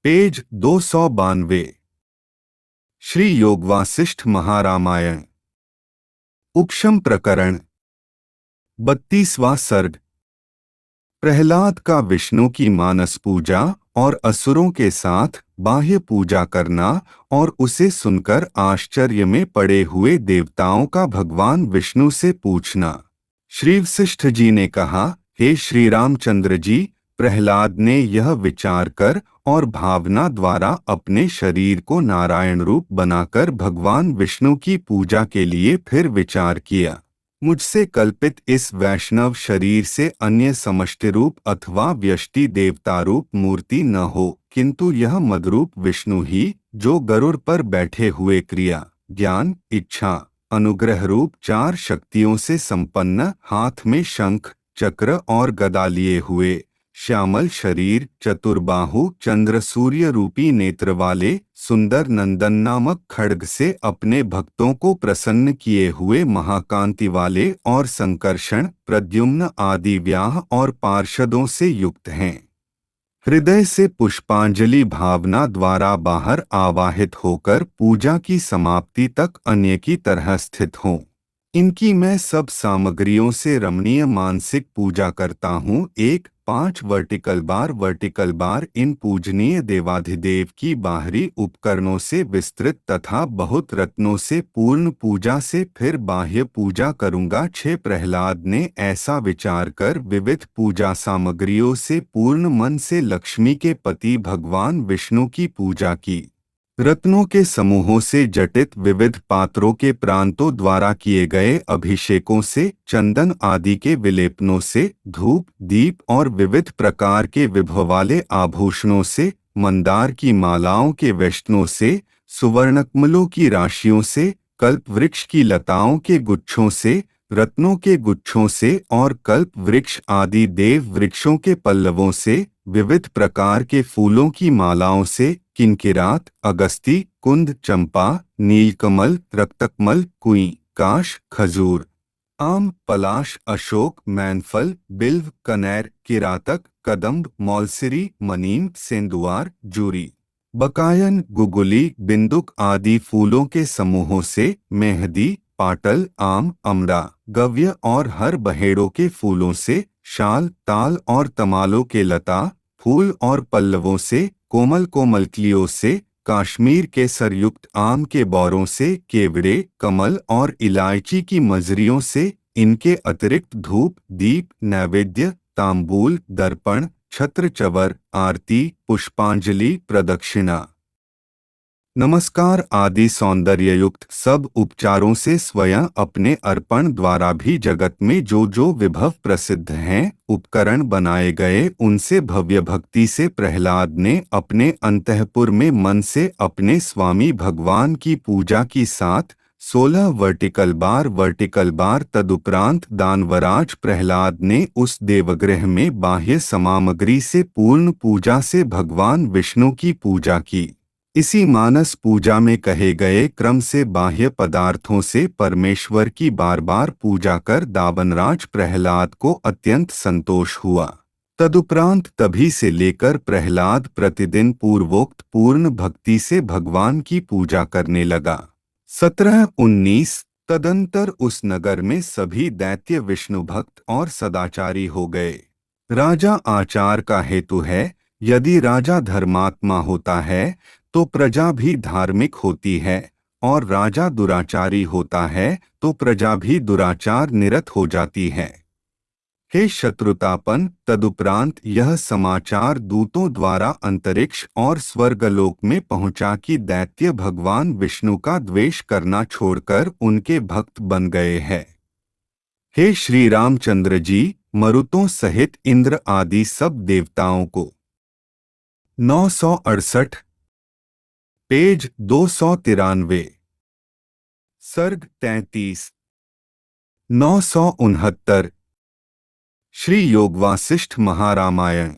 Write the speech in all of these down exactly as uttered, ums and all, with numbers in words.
Page दो सौ बानवे। श्री योग वासिष्ठ महारामायण उपशम प्रकरण बत्तीसवां सर्ग। प्रहलाद का विष्णु की मानस पूजा और असुरों के साथ बाह्य पूजा करना और उसे सुनकर आश्चर्य में पड़े हुए देवताओं का भगवान विष्णु से पूछना। श्री वशिष्ठ जी ने कहा, हे श्री रामचंद्र जी, प्रहलाद ने यह विचार कर और भावना द्वारा अपने शरीर को नारायण रूप बनाकर भगवान विष्णु की पूजा के लिए फिर विचार किया। मुझसे कल्पित इस वैष्णव शरीर से अन्य समष्टि रूप अथवा व्यष्टि देवता रूप मूर्ति न हो, किंतु यह मदरूप विष्णु ही, जो गरुड़ पर बैठे हुए क्रिया, ज्ञान, इच्छा, अनुग्रह रूप चार शक्तियों से संपन्न, हाथ में शंख, चक्र और गदा लिए हुए, श्यामल शरीर, चतुर्बाहु, चंद्र सूर्य रूपी नेत्र वाले, सुंदर नंदन नामक खड्ग से अपने भक्तों को प्रसन्न किए हुए महाकांति वाले और संकर्षण, प्रद्युम्न आदि व्याह और पार्षदों से युक्त हैं। हृदय से पुष्पांजलि भावना द्वारा बाहर आवाहित होकर पूजा की समाप्ति तक अन्य की तरह स्थित हों। इनकी मैं सब सामग्रियों से रमणीय मानसिक पूजा करता हूँ। एक पांच वर्टिकल बार वर्टिकल बार इन पूजनीय देवाधिदेव की बाहरी उपकरणों से विस्तृत तथा बहुत रत्नों से पूर्ण पूजा से फिर बाह्य पूजा करूँगा। छह प्रहलाद ने ऐसा विचार कर विविध पूजा सामग्रियों से पूर्ण मन से लक्ष्मी के पति भगवान विष्णु की पूजा की। रत्नों के समूहों से जटित विविध पात्रों के प्रांतों द्वारा किए गए अभिषेकों से, चंदन आदि के विलेपनों से, धूप, दीप और विविध प्रकार के विभव वाले आभूषणों से, मंदार की मालाओं के वेष्टनों से, सुवर्णकमलों की राशियों से, कल्प वृक्ष की लताओं के गुच्छों से, रत्नों के गुच्छों से और कल्प वृक्ष आदि देव वृक्षों के पल्लवों से, विविध प्रकार के फूलों की मालाओं से, किनकिरात, अगस्ती, कुंद, चंपा, नीलकमल, रक्तकमल, कुई, काश, खजूर, आम, पलाश, अशोक, मैनफल, बिल्व, कनेर, किरातक, कदम्ब, मौलसिरी, मनीम, सेंदुआर, जूरी, बकायन, गुगुली, बिंदुक आदि फूलों के समूहों से, मेहदी, पाटल, आम, अमरा, गव्य और हर बहेड़ों के फूलों से, शाल, ताल और तमालों के लता, फूल और पल्लवों से, कोमल कोमलकलियों से, काश्मीर के सरयुक्त आम के बौरों से, केवड़े, कमल और इलायची की मजरियों से, इनके अतिरिक्त धूप, दीप, नैवेद्य, तांबूल, दर्पण, छत्र, चवर, आरती, पुष्पांजलि, प्रदक्षिणा, नमस्कार आदि सौंदर्ययुक्त सब उपचारों से स्वयं अपने अर्पण द्वारा भी जगत में जो जो विभव प्रसिद्ध हैं उपकरण बनाए गए, उनसे भव्य भक्ति से प्रहलाद ने अपने अंतःपुर में मन से अपने स्वामी भगवान की पूजा की। साथ सोलह वर्टिकल बार वर्टिकल बार तदुपरांत दानवराज प्रहलाद ने उस देवगृह में बाह्य सामग्री से पूर्ण पूजा से भगवान विष्णु की पूजा की। इसी मानस पूजा में कहे गए क्रम से बाह्य पदार्थों से परमेश्वर की बार बार पूजा कर दावनराज प्रहलाद को अत्यंत संतोष हुआ। तदुपरांत तभी से लेकर प्रहलाद प्रतिदिन पूर्वोक्त पूर्ण भक्ति से भगवान की पूजा करने लगा। सत्रह उन्नीस तदंतर उस नगर में सभी दैत्य विष्णु भक्त और सदाचारी हो गए। राजा आचार का हेतु है। यदि राजा धर्मात्मा होता है तो प्रजा भी धार्मिक होती है, और राजा दुराचारी होता है तो प्रजा भी दुराचार निरत हो जाती है। हे शत्रुतापन, तदुपरांत यह समाचार दूतों द्वारा अंतरिक्ष और स्वर्गलोक में पहुंचा कि दैत्य भगवान विष्णु का द्वेष करना छोड़कर उनके भक्त बन गए हैं। हे श्री रामचंद्र जी, मरुतों सहित इंद्र आदि सब देवताओं को। नौ सौ अड़सठ पेज दो सौ तिरानवे सर्ग तैंतीस। नौ सौ उनहत्तर श्री योग वासिष्ठ महारामायण।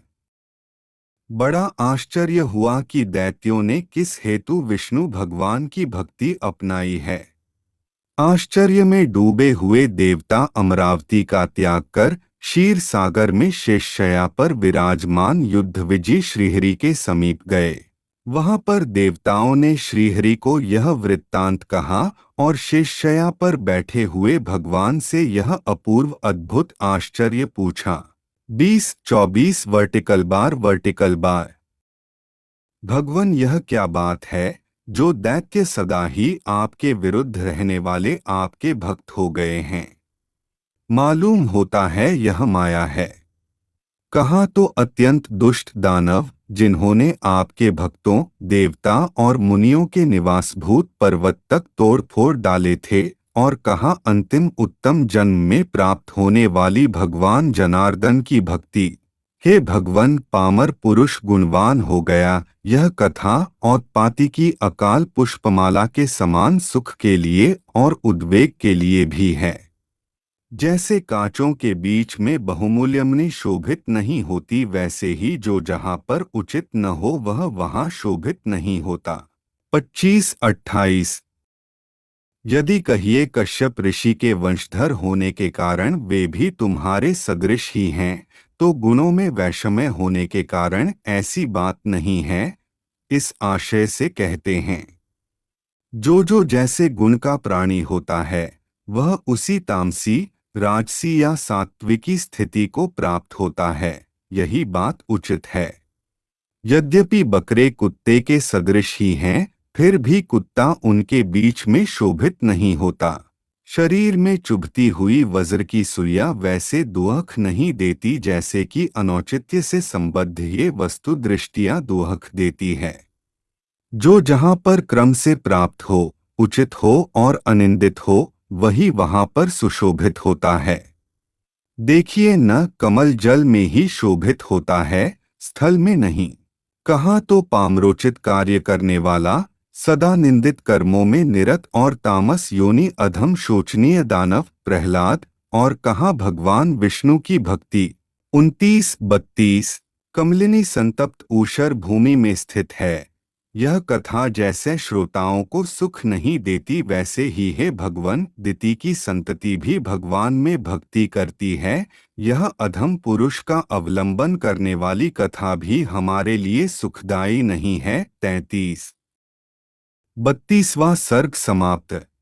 बड़ा आश्चर्य हुआ कि दैत्यों ने किस हेतु विष्णु भगवान की भक्ति अपनाई है। आश्चर्य में डूबे हुए देवता अमरावती का त्याग कर क्षीर सागर में शेषशय्या पर विराजमान युद्ध विजयी श्रीहरि के समीप गए। वहां पर देवताओं ने श्रीहरि को यह वृत्तांत कहा और शेषशय्या पर बैठे हुए भगवान से यह अपूर्व अद्भुत आश्चर्य पूछा। बीस चौबीस वर्टिकल बार वर्टिकल बार। भगवान, यह क्या बात है जो दैत्य सदा ही आपके विरुद्ध रहने वाले आपके भक्त हो गए हैं? मालूम होता है यह माया है। कहा तो अत्यंत दुष्ट दानव जिन्होंने आपके भक्तों, देवता और मुनियों के निवासभूत पर्वत तक तोड़ फोड़ डाले थे, और कहा अंतिम उत्तम जन्म में प्राप्त होने वाली भगवान जनार्दन की भक्ति। हे भगवन, पामर पुरुष गुणवान हो गया। यह कथा औत्पाती की अकाल पुष्पमाला के समान सुख के लिए और उद्वेग के लिए भी है। जैसे कांचों के बीच में बहुमूल्यमणि शोभित नहीं होती, वैसे ही जो जहाँ पर उचित न हो वह वहाँ शोभित नहीं होता। पच्चीस अट्ठाईस। यदि कहिए कश्यप ऋषि के वंशधर होने के कारण वे भी तुम्हारे सदृश ही हैं, तो गुणों में वैषम्य होने के कारण ऐसी बात नहीं है। इस आशय से कहते हैं, जो जो जैसे गुण का प्राणी होता है वह उसी तामसी, राजसी या सात्विकी स्थिति को प्राप्त होता है। यही बात उचित है। यद्यपि बकरे कुत्ते के सदृश ही हैं, फिर भी कुत्ता उनके बीच में शोभित नहीं होता। शरीर में चुभती हुई वज्र की सुइया वैसे दुअख नहीं देती जैसे कि अनौचित्य से संबद्ध ये वस्तु दृष्टियां दुअख देती है। जो जहाँ पर क्रम से प्राप्त हो, उचित हो और अनिंदित हो, वही वहाँ पर सुशोभित होता है। देखिए, न कमल जल में ही शोभित होता है, स्थल में नहीं। कहाँ तो पामरोचित कार्य करने वाला, सदा निंदित कर्मों में निरत और तामस योनि अधम शोचनीय दानव प्रहलाद, और कहाँ भगवान विष्णु की भक्ति। उनतीस बत्तीस। कमलिनी संतप्त ऊषर भूमि में स्थित है। यह कथा जैसे श्रोताओं को सुख नहीं देती, वैसे ही है भगवान दिति की संतति भी भगवान में भक्ति करती है। यह अधम पुरुष का अवलंबन करने वाली कथा भी हमारे लिए सुखदायी नहीं है। तैंतीस बत्तीसवां सर्ग समाप्त।